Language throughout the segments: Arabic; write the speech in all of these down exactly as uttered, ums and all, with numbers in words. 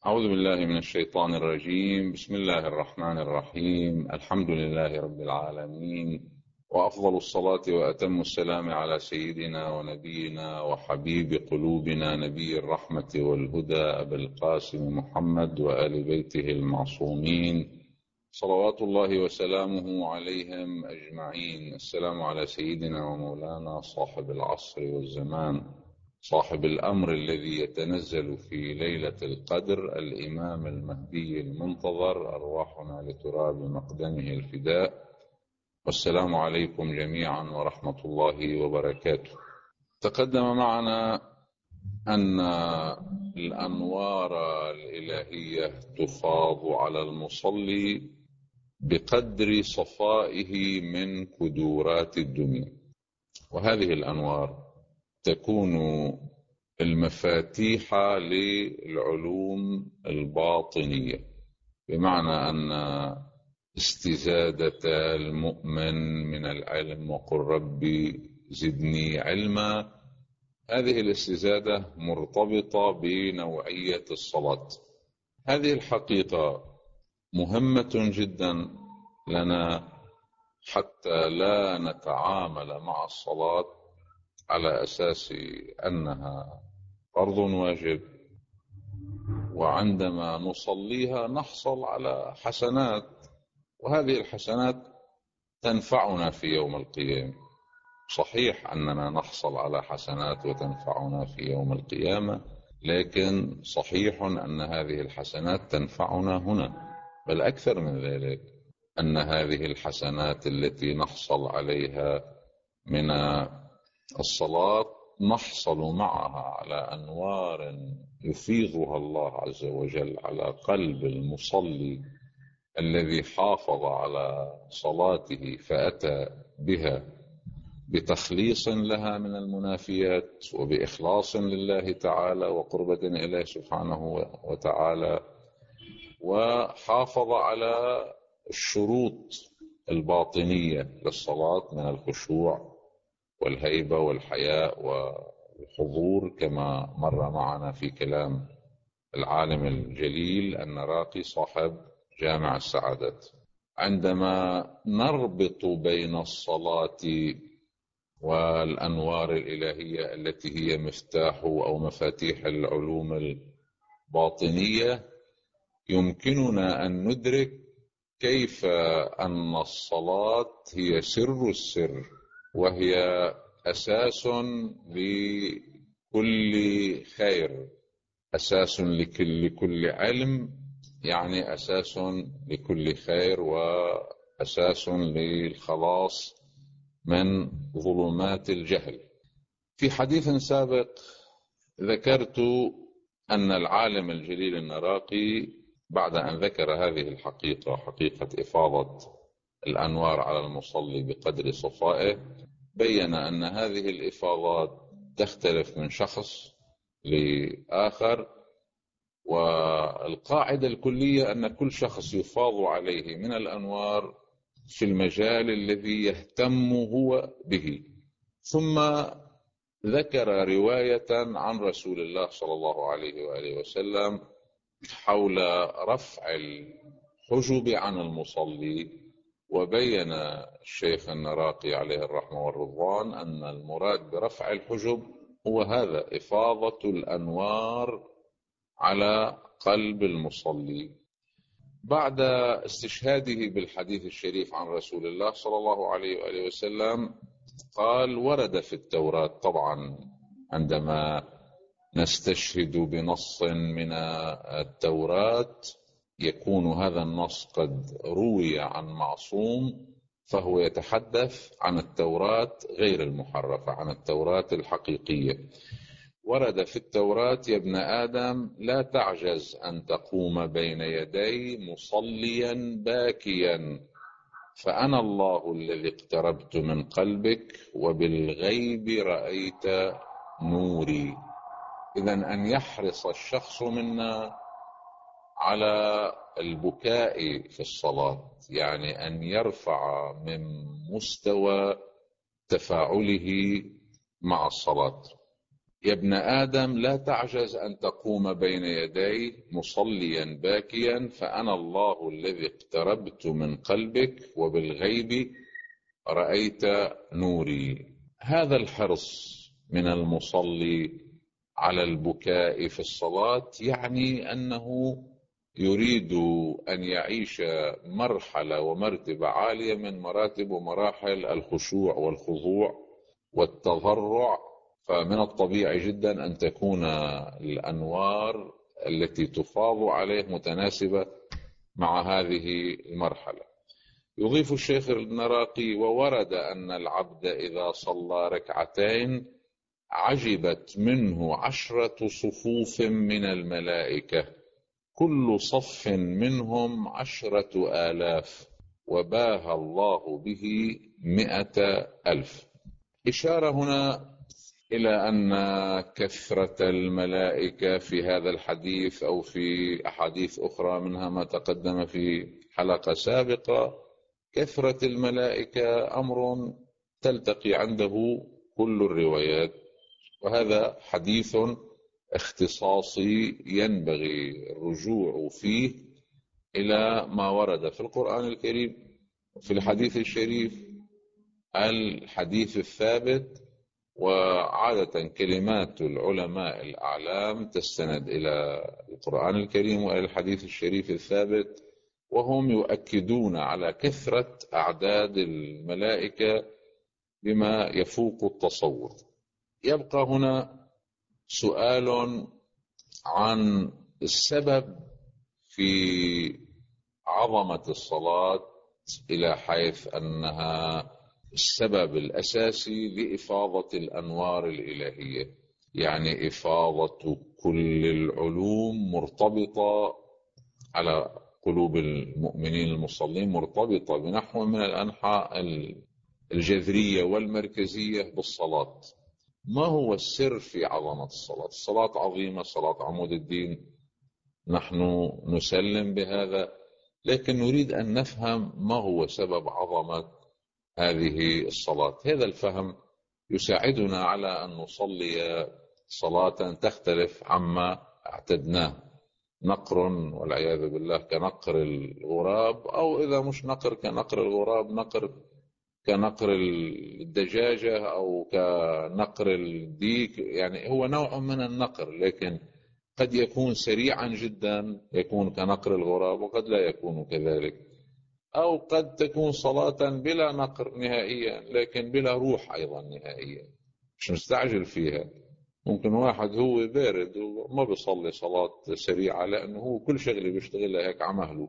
أعوذ بالله من الشيطان الرجيم. بسم الله الرحمن الرحيم. الحمد لله رب العالمين، وأفضل الصلاة وأتم السلام على سيدنا ونبينا وحبيب قلوبنا نبي الرحمة والهدى أبي القاسم محمد وآل بيته المعصومين صلوات الله وسلامه عليهم أجمعين. السلام على سيدنا ومولانا صاحب العصر والزمان، صاحب الأمر الذي يتنزل في ليلة القدر، الإمام المهدي المنتظر، أرواحنا لتراب مقدمه الفداء. والسلام عليكم جميعا ورحمة الله وبركاته. تقدم معنا أن الأنوار الإلهية تفاض على المصلي بقدر صفائه من كدورات الدنيا، وهذه الأنوار تكون المفاتيح للعلوم الباطنية، بمعنى أن استزادة المؤمن من العلم وقل ربي زدني علما، هذه الاستزادة مرتبطة بنوعية الصلاة. هذه الحقيقة مهمة جدا لنا حتى لا نتعامل مع الصلاة على أساس أنها فرض واجب، وعندما نصليها نحصل على حسنات، وهذه الحسنات تنفعنا في يوم القيامة. صحيح أننا نحصل على حسنات وتنفعنا في يوم القيامة، لكن صحيح أن هذه الحسنات تنفعنا هنا، بل أكثر من ذلك، أن هذه الحسنات التي نحصل عليها من الصلاة نحصل معها على أنوار يفيضها الله عز وجل على قلب المصلي الذي حافظ على صلاته فأتى بها بتخليص لها من المنافيات وبإخلاص لله تعالى وقربة إليه سبحانه وتعالى، وحافظ على الشروط الباطنية للصلاة من الخشوع والهيبة والحياء والحضور، كما مر معنا في كلام العالم الجليل النراقي صاحب جامع السعادات. عندما نربط بين الصلاة والأنوار الإلهية التي هي مفتاح أو مفاتيح العلوم الباطنية، يمكننا أن ندرك كيف أن الصلاة هي سر السر، وهي أساس لكل خير، أساس لكل, لكل علم، يعني أساس لكل خير وأساس للخلاص من ظلمات الجهل. في حديث سابق ذكرت أن العالم الجليل النراقي بعد أن ذكر هذه الحقيقة، حقيقة إفاضة الأنوار على المصلي بقدر صفائه، بين أن هذه الإفاضات تختلف من شخص لآخر، والقاعدة الكلية أن كل شخص يفاض عليه من الأنوار في المجال الذي يهتم هو به. ثم ذكر رواية عن رسول الله صلى الله عليه وآله وسلم حول رفع الحجب عن المصلي، وبين الشيخ النراقي عليه الرحمة والرضوان أن المراد برفع الحجب هو هذا، إفاضة الأنوار على قلب المصلي. بعد استشهاده بالحديث الشريف عن رسول الله صلى الله عليه وآله وسلم قال: ورد في التوراة. طبعا عندما نستشهد بنص من التوراة يكون هذا النص قد روي عن معصوم، فهو يتحدث عن التوراة غير المحرفة، عن التوراة الحقيقية. ورد في التوراة: يا ابن آدم لا تعجز أن تقوم بين يدي مصليا باكيا، فأنا الله الذي اقتربت من قلبك وبالغيب رأيت نوري. إذن أن يحرص الشخص منا على البكاء في الصلاة، يعني أن يرفع من مستوى تفاعله مع الصلاة. يا ابن آدم لا تعجز أن تقوم بين يدي مصليا باكيا، فأنا الله الذي اقتربت من قلبك وبالغيب رأيت نوري. هذا الحرص من المصلي على البكاء في الصلاة يعني أنه يريد أن يعيش مرحلة ومرتبة عالية من مراتب ومراحل الخشوع والخضوع والتضرع. فمن الطبيعي جدا أن تكون الأنوار التي تفاض عليه متناسبة مع هذه المرحلة. يضيف الشيخ النراقي: وورد أن العبد إذا صلى ركعتين عجبت منه عشرة صفوف من الملائكة، كل صف منهم عشرة آلاف، وباهى الله به مئة ألف. إشارة هنا إلى أن كثرة الملائكة في هذا الحديث أو في أحاديث أخرى منها ما تقدم في حلقة سابقة، كثرة الملائكة أمر تلتقي عنده كل الروايات، وهذا حديث اختصاصي ينبغي الرجوع فيه إلى ما ورد في القرآن الكريم في الحديث الشريف، الحديث الثابت. وعادة كلمات العلماء الأعلام تستند إلى القرآن الكريم وإلى الحديث الشريف الثابت، وهم يؤكدون على كثرة أعداد الملائكة بما يفوق التصور. يبقى هنا سؤال عن السبب في عظمة الصلاة، إلى حيث أنها السبب الأساسي لإفاضة الأنوار الإلهية، يعني إفاضة كل العلوم مرتبطة على قلوب المؤمنين المصلين، مرتبطة بنحو من الأنحاء الجذرية والمركزية بالصلاة. ما هو السر في عظمة الصلاة؟ الصلاة عظيمة، صلاة عمود الدين، نحن نسلم بهذا، لكن نريد أن نفهم ما هو سبب عظمة هذه الصلاة. هذا الفهم يساعدنا على أن نصلي صلاة تختلف عما اعتدناه. نقر والعياذ بالله كنقر الغراب، أو إذا مش نقر كنقر الغراب، نقر كنقر الدجاجة أو كنقر الديك، يعني هو نوع من النقر، لكن قد يكون سريعا جدا يكون كنقر الغراب، وقد لا يكون كذلك. أو قد تكون صلاة بلا نقر نهائيا لكن بلا روح أيضا نهائيا، مش مستعجل فيها. ممكن واحد هو بارد وما بيصلي صلاة سريعة لأنه هو كل شغله بيشتغلها هيك عمهله،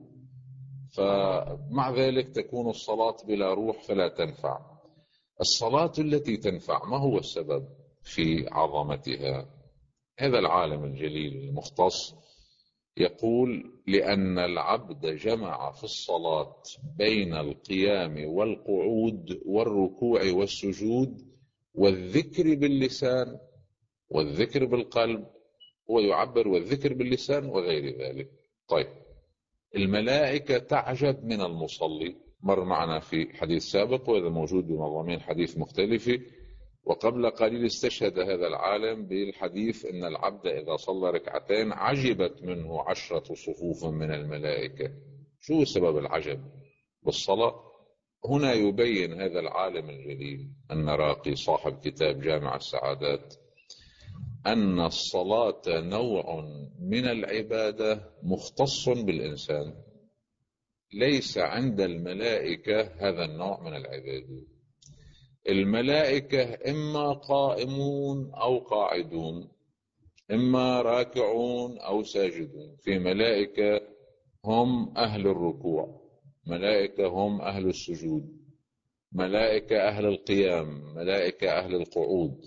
فمع ذلك تكون الصلاة بلا روح فلا تنفع. الصلاة التي تنفع ما هو السبب في عظمتها؟ هذا العالم الجليل المختص يقول: لأن العبد جمع في الصلاة بين القيام والقعود والركوع والسجود والذكر باللسان والذكر بالقلب، ويعبر والذكر باللسان وغير ذلك. طيب، الملائكة تعجب من المصلي، مر معنا في حديث سابق وهذا موجود بمضامين حديث مختلفة. وقبل قليل استشهد هذا العالم بالحديث أن العبد إذا صلى ركعتين عجبت منه عشرة صفوف من الملائكة. شو سبب العجب بالصلاة؟ هنا يبين هذا العالم الجليل النراقي صاحب كتاب جامع السعادات أن الصلاة نوع من العبادة مختص بالإنسان، ليس عند الملائكة هذا النوع من العبادة. الملائكة إما قائمون أو قاعدون، إما راكعون أو ساجدون. في ملائكة هم أهل الركوع، ملائكة هم أهل السجود، ملائكة أهل القيام، ملائكة أهل القعود.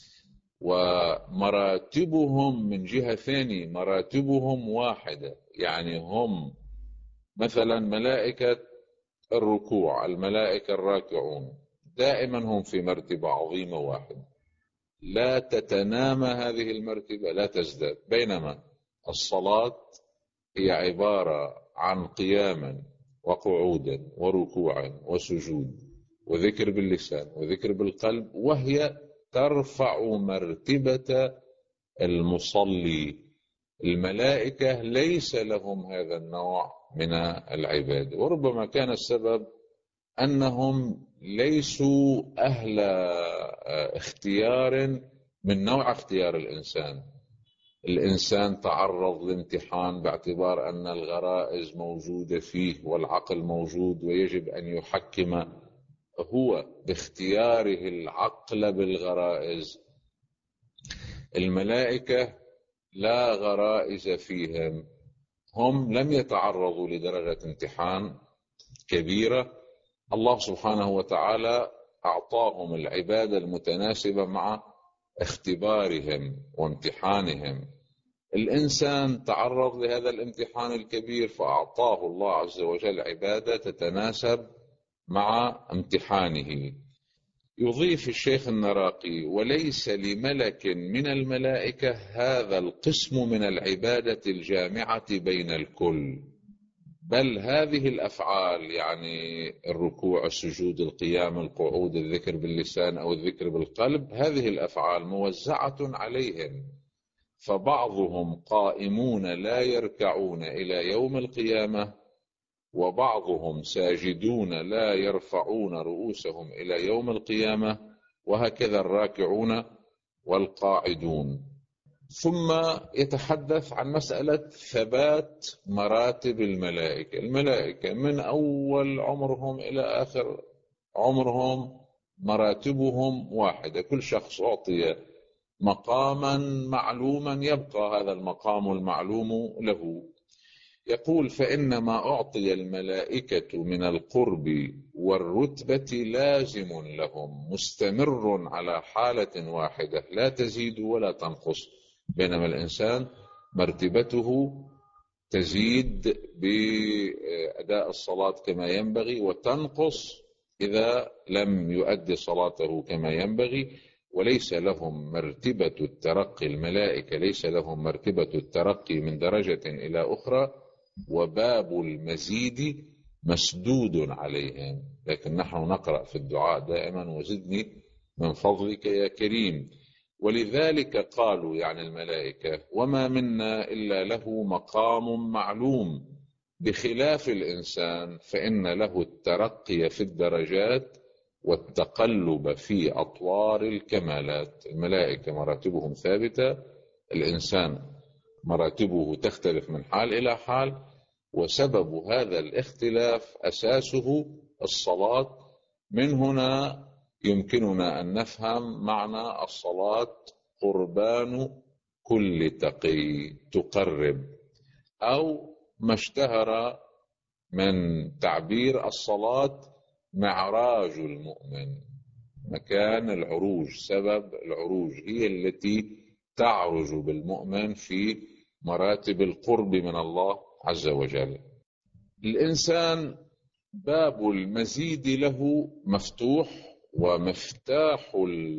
ومراتبهم من جهة ثانية مراتبهم واحدة، يعني هم مثلا ملائكة الركوع، الملائكة الراكعون دائما هم في مرتبة عظيمة واحدة، لا تتنامى هذه المرتبة، لا تزداد. بينما الصلاة هي عبارة عن قيام وقعود وركوع وسجود وذكر باللسان وذكر بالقلب، وهي ترفع مرتبة المصلي. الملائكة ليس لهم هذا النوع من العبادة، وربما كان السبب أنهم ليسوا أهل اختيار من نوع اختيار الإنسان. الإنسان تعرض لامتحان باعتبار أن الغرائز موجودة فيه والعقل موجود، ويجب أن يحكم هو باختياره العقل بالغرائز. الملائكة لا غرائز فيهم، هم لم يتعرضوا لدرجة امتحان كبيرة. الله سبحانه وتعالى أعطاهم العبادة المتناسبة مع اختبارهم وامتحانهم. الإنسان تعرض لهذا الامتحان الكبير فأعطاه الله عز وجل عبادة تتناسب مع امتحانه. يضيف الشيخ النراقي: وليس لملك من الملائكة هذا القسم من العبادة الجامعة بين الكل، بل هذه الأفعال، يعني الركوع، السجود، القيام، القعود، الذكر باللسان أو الذكر بالقلب، هذه الأفعال موزعة عليهم، فبعضهم قائمون لا يركعون إلى يوم القيامة، وبعضهم ساجدون لا يرفعون رؤوسهم إلى يوم القيامة، وهكذا الراكعون والقاعدون. ثم يتحدث عن مسألة ثبات مراتب الملائكة. الملائكة من أول عمرهم إلى آخر عمرهم مراتبهم واحدة، كل شخص أعطي مقاما معلوما يبقى هذا المقام المعلوم له. يقول: فإنما أعطي الملائكة من القرب والرتبة لازم لهم مستمر على حالة واحدة لا تزيد ولا تنقص، بينما الإنسان مرتبته تزيد بأداء الصلاة كما ينبغي وتنقص إذا لم يؤدي صلاته كما ينبغي. وليس لهم مرتبة الترقي، الملائكة ليس لهم مرتبة الترقي من درجة إلى أخرى، وباب المزيد مسدود عليهم. لكن نحن نقرأ في الدعاء دائما: وزدني من فضلك يا كريم. ولذلك قالوا يعني الملائكة: وما منا إلا له مقام معلوم، بخلاف الإنسان فإن له الترقي في الدرجات والتقلب في أطوار الكمالات. الملائكة مراتبهم ثابتة، الإنسان مراتبه تختلف من حال إلى حال، وسبب هذا الاختلاف أساسه الصلاة. من هنا يمكننا أن نفهم معنى الصلاة: قربان كل تقي، تقرب، أو ما اشتهر من تعبير الصلاة معراج المؤمن، مكان العروج، سبب العروج هي التي تعرج بالمؤمن في مراتب القرب من الله عز وجل. الإنسان باب المزيد له مفتوح، ومفتاح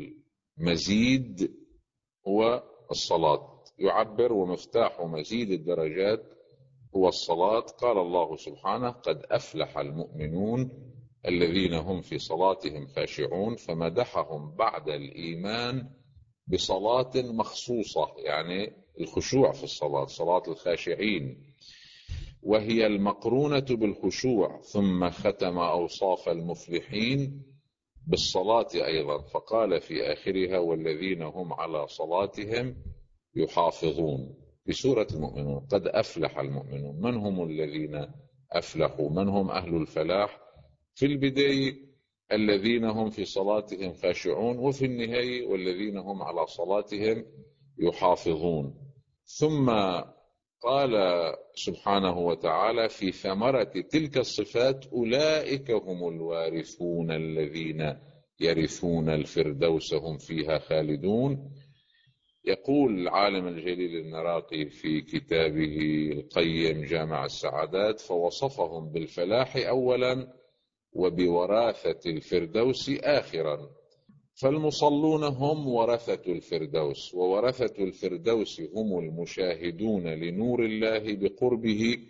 المزيد هو الصلاة. يعبر: ومفتاح مزيد الدرجات هو الصلاة. قال الله سبحانه: قد أفلح المؤمنون الذين هم في صلاتهم خاشعون، فمدحهم بعد الإيمان بصلاة مخصوصة، يعني الخشوع في الصلاة، صلاة الخاشعين، وهي المقرونة بالخشوع. ثم ختم أوصاف المفلحين بالصلاة أيضا، فقال في آخرها: والذين هم على صلاتهم يحافظون. في سورة المؤمنون: قد أفلح المؤمنون. من هم الذين أفلحوا؟ من هم أهل الفلاح؟ في البداية الذين هم في صلاتهم خاشعون، وفي النهاية والذين هم على صلاتهم يحافظون. ثم قال سبحانه وتعالى في ثمرة تلك الصفات: أولئك هم الوارثون الذين يرثون الفردوس هم فيها خالدون. يقول العالم الجليل النراقي في كتابه القيم جامع السعادات: فوصفهم بالفلاح أولا وبوراثة الفردوس آخرا. فالمصلون هم ورثة الفردوس، وورثة الفردوس هم المشاهدون لنور الله بقربه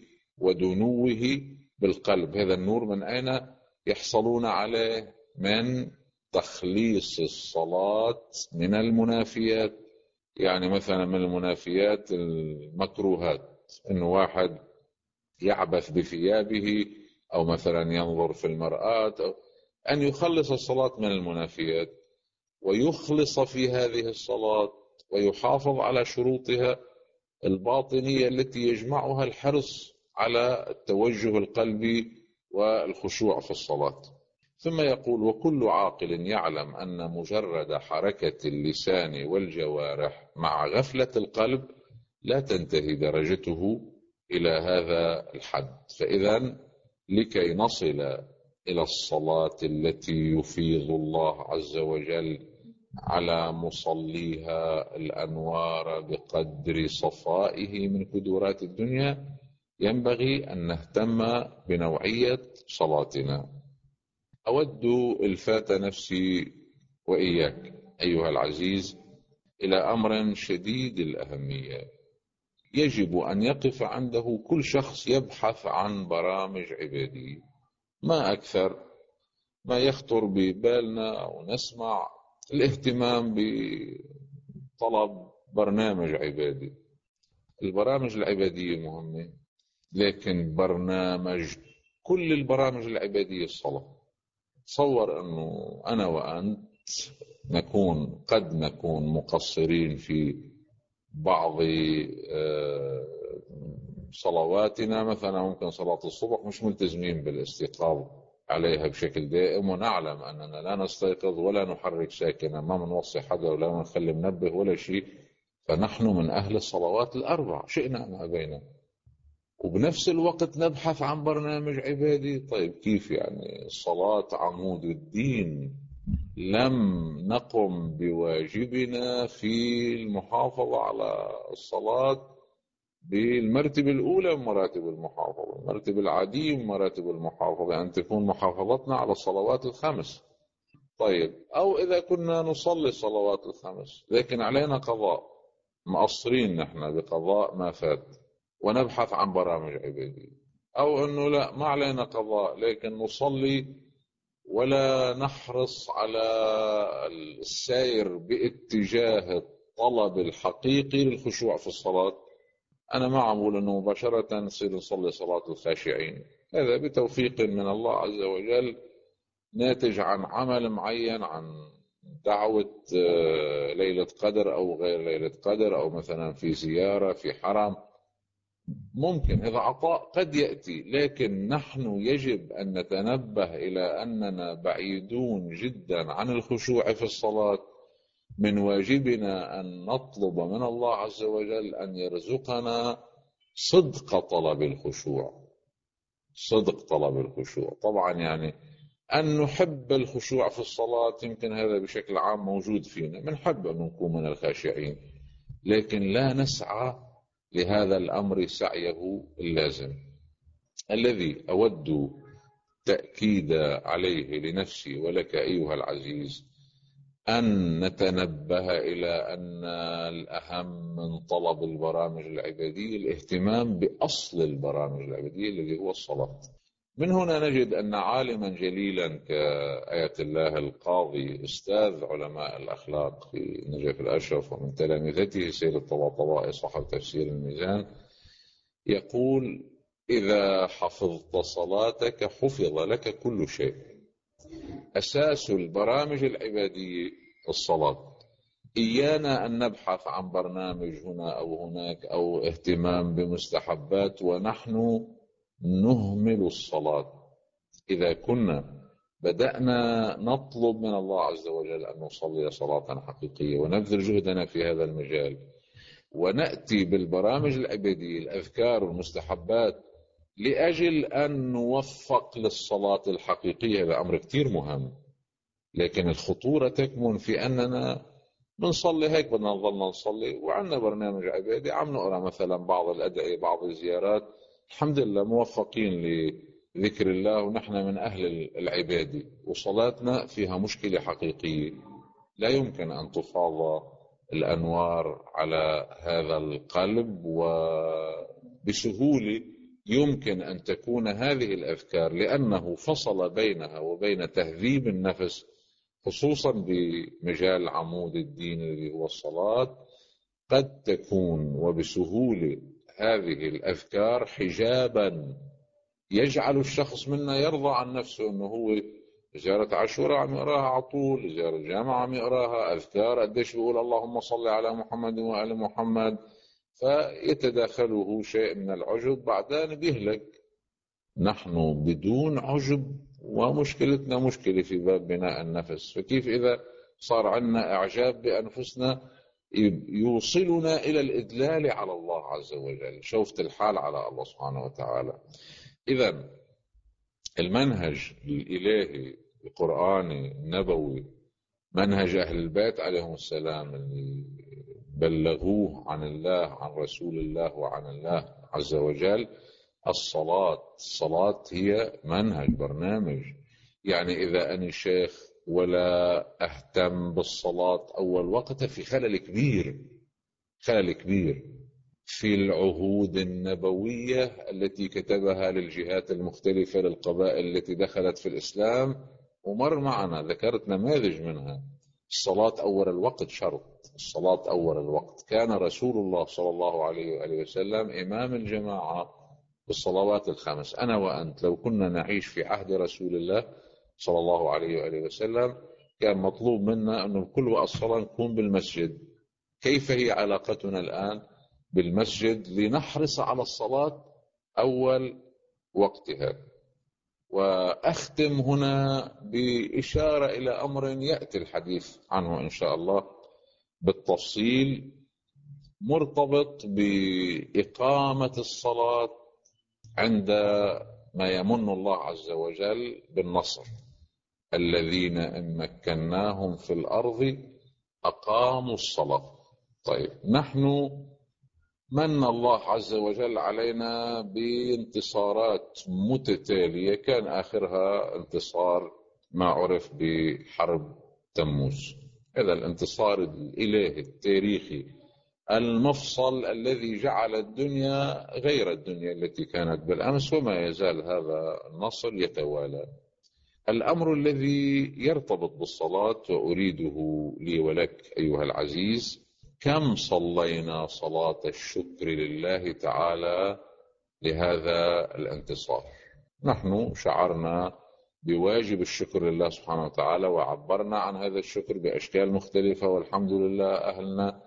ودنوه بالقلب. هذا النور من أين يحصلون عليه؟ من تخليص الصلاة من المنافيات. يعني مثلا من المنافيات المكروهات إنه واحد يعبث بثيابه، أو مثلا ينظر في المرآة، أو أن يخلص الصلاة من المنافيات ويخلص في هذه الصلاة ويحافظ على شروطها الباطنية التي يجمعها الحرص على التوجه القلبي والخشوع في الصلاة. ثم يقول: وكل عاقل يعلم أن مجرد حركة اللسان والجوارح مع غفلة القلب لا تنتهي درجته إلى هذا الحد. فإذا لكي نصل إلى الصلاة التي يفيض الله عز وجل على مصليها الأنوار بقدر صفائه من كدورات الدنيا، ينبغي أن نهتم بنوعية صلاتنا. أود إلفات نفسي وإياك أيها العزيز إلى أمر شديد الأهمية يجب أن يقف عنده كل شخص يبحث عن برامج عبادية. ما أكثر ما يخطر ببالنا أو نسمع الاهتمام بطلب برنامج عبادي. البرامج العبادية مهمة، لكن برنامج كل البرامج العبادية الصلاة. تصور أنه أنا وأنت نكون قد نكون مقصرين في بعض صلواتنا، مثلا ممكن صلاة الصبح مش ملتزمين بالاستيقاظ عليها بشكل دائم، ونعلم أننا لا نستيقظ ولا نحرك ساكنا، ما بنوصي حدا ولا نخلي منبه ولا شيء، فنحن من أهل الصلوات الأربع شئنا أم أبينا، وبنفس الوقت نبحث عن برنامج عبادي. طيب كيف يعني؟ الصلاة عمود الدين، لم نقم بواجبنا في المحافظة على الصلاة بالمرتبة الأولى من مراتب المحافظة، المرتبة العادية من مراتب المحافظة أن تكون محافظتنا على الصلوات الخمس. طيب، أو إذا كنا نصلي الصلوات الخمس لكن علينا قضاء، مقصرين نحن بقضاء ما فات ونبحث عن برامج عبادية، أو أنه لا ما علينا قضاء لكن نصلي ولا نحرص على السير باتجاه الطلب الحقيقي للخشوع في الصلاة. أنا ما عم بقول أنه مباشرة نصير نصلي صلاة الخاشعين، هذا بتوفيق من الله عز وجل ناتج عن عمل معين، عن دعوة ليلة قدر أو غير ليلة قدر، أو مثلا في زيارة في حرم، ممكن هذا عطاء قد يأتي، لكن نحن يجب أن نتنبه إلى أننا بعيدون جدا عن الخشوع في الصلاة. من واجبنا أن نطلب من الله عز وجل أن يرزقنا صدق طلب الخشوع، صدق طلب الخشوع. طبعا يعني أن نحب الخشوع في الصلاة يمكن هذا بشكل عام موجود فينا، بنحب أن نكون من الخاشعين، لكن لا نسعى لهذا الأمر سعيه اللازم. الذي أود تأكيد عليه لنفسي ولك أيها العزيز أن نتنبه إلى أن الأهم من طلب البرامج العبادية الاهتمام بأصل البرامج العبادية الذي هو الصلاة. من هنا نجد أن عالما جليلا كآية الله القاضي أستاذ علماء الأخلاق في نجف الأشرف ومن تلامذته سيد الطباطبائي صاحب تفسير الميزان يقول: إذا حفظت صلاتك حفظ لك كل شيء. أساس البرامج العبادية الصلاة. إيانا أن نبحث عن برنامج هنا أو هناك أو اهتمام بمستحبات ونحن نهمل الصلاة. إذا كنا بدأنا نطلب من الله عز وجل أن نصلي صلاة حقيقية ونبذل جهدنا في هذا المجال، ونأتي بالبرامج العبادية الأذكار والمستحبات لأجل أن نوفق للصلاة الحقيقية، هذا أمر كتير مهم. لكن الخطورة تكمن في أننا بنصلي هيك بدنا نظلنا نصلي وعندنا برنامج عبادي، عم نقرأ مثلا بعض الأدعية بعض الزيارات، الحمد لله موفقين لذكر الله ونحن من أهل العبادة، وصلاتنا فيها مشكلة حقيقية لا يمكن أن تفاض الأنوار على هذا القلب، وبسهولة يمكن أن تكون هذه الأذكار لأنه فصل بينها وبين تهذيب النفس خصوصا بمجال عمود الدين الذي هو الصلاة، قد تكون وبسهولة هذه الأذكار حجابا يجعل الشخص منا يرضى عن نفسه أنه هو زيارة عاشوراء عم يقراها على طول، زيارة الجامعة عم يقراها، أذكار قديش بيقول اللهم صل على محمد وآل محمد، فيتداخله شيء من العجب بعدين بيهلك. نحن بدون عجب، ومشكلتنا مشكلة في باب بناء النفس، فكيف إذا صار عندنا إعجاب بأنفسنا يوصلنا إلى الإدلال على الله عز وجل، شوفة الحال على الله سبحانه وتعالى. إذن المنهج الإلهي القرآني النبوي، منهج أهل البيت عليهم السلام اللي بلغوه عن الله، عن رسول الله وعن الله عز وجل، الصلاة. الصلاة هي منهج، برنامج. يعني إذا أنا شيخ ولا أهتم بالصلاة أول وقت، في خلل كبير، خلل كبير في العهود النبوية التي كتبها للجهات المختلفة للقبائل التي دخلت في الإسلام، ومر معنا ذكرت نماذج منها. الصلاة أول الوقت شرط، الصلاة أول الوقت. كان رسول الله صلى الله عليه وآله وسلم إمام الجماعة بالصلوات الخمس. أنا وأنت لو كنا نعيش في عهد رسول الله صلى الله عليه وآله وسلم، كان مطلوب منا أن كل وقت الصلاة نكون بالمسجد. كيف هي علاقتنا الآن بالمسجد لنحرص على الصلاة أول وقتها؟ وأختم هنا بإشارة إلى أمر يأتي الحديث عنه إن شاء الله بالتفصيل، مرتبط بإقامة الصلاة عندما يمن الله عز وجل بالنصر. الذين إن مكناهم في الأرض أقاموا الصلاة. طيب، نحن من الله عز وجل علينا بانتصارات متتالية، كان آخرها انتصار ما عرف بحرب تموز. هذا الانتصار الإلهي التاريخي المفصل الذي جعل الدنيا غير الدنيا التي كانت بالأمس، وما يزال هذا النصر يتوالى. الأمر الذي يرتبط بالصلاة وأريده لي ولك أيها العزيز، كم صلينا صلاة الشكر لله تعالى لهذا الانتصار؟ نحن شعرنا بواجب الشكر لله سبحانه وتعالى، وعبرنا عن هذا الشكر بأشكال مختلفة، والحمد لله أهلنا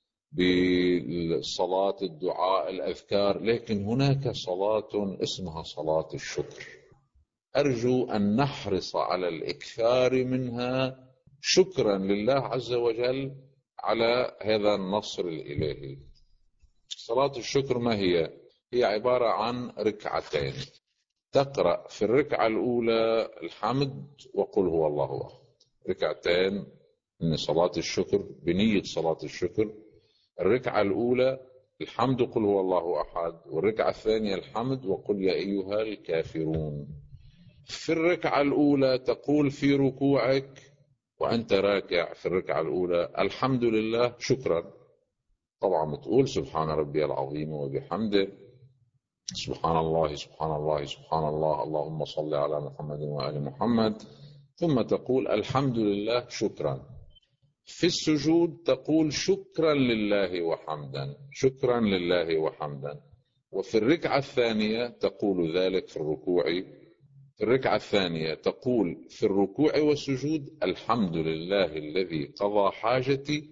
بالصلاة، الدعاء، الأذكار. لكن هناك صلاة اسمها صلاة الشكر، أرجو أن نحرص على الإكثار منها شكرا لله عز وجل على هذا النصر الإلهي. صلاة الشكر ما هي؟ هي عبارة عن ركعتين، تقرأ في الركعة الأولى الحمد وقل هو الله أحد، ركعتين من صلاة الشكر بنية صلاة الشكر. الركعة الأولى الحمد قل هو الله أحد، والركعة الثانية الحمد وقل يا أيها الكافرون. في الركعة الأولى تقول في ركوعك وأنت راكع في الركعة الأولى الحمد لله شكرا، طبعا بتقول سبحان ربي العظيم وبحمده، سبحان الله سبحان الله سبحان الله، اللهم صل على محمد وآل محمد، ثم تقول الحمد لله شكرا. في السجود تقول شكرا لله وحمدا، شكرا لله وحمدا. وفي الركعة الثانية تقول ذلك في الركوع، في الركعة الثانية تقول في الركوع والسجود الحمد لله الذي قضى حاجتي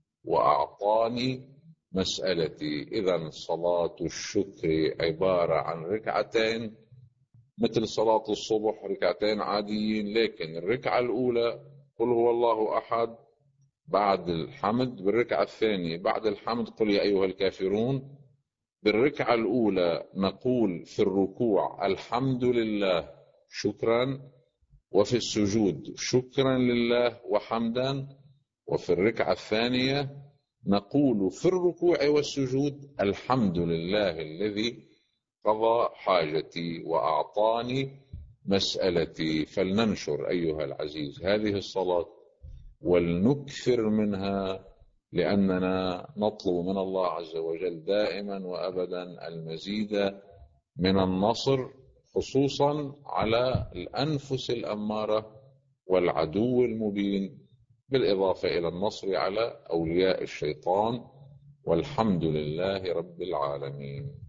وأعطاني مسألتي. إذن صلاة الشكر عبارة عن ركعتين مثل صلاة الصبح، ركعتين عاديين، لكن الركعة الأولى قل هو الله أحد بعد الحمد، بالركعة الثانية بعد الحمد قل يا أيها الكافرون. بالركعة الأولى نقول في الركوع الحمد لله شكرا، وفي السجود شكرا لله وحمدا. وفي الركعة الثانية نقول في الركوع والسجود الحمد لله الذي قضى حاجتي وأعطاني مسألتي. فلننشر أيها العزيز هذه الصلاة ولنكثر منها، لأننا نطلب من الله عز وجل دائما وأبدا المزيد من النصر، خصوصا على الأنفس الأمارة والعدو المبين، بالإضافة إلى النصر على أولياء الشيطان. والحمد لله رب العالمين.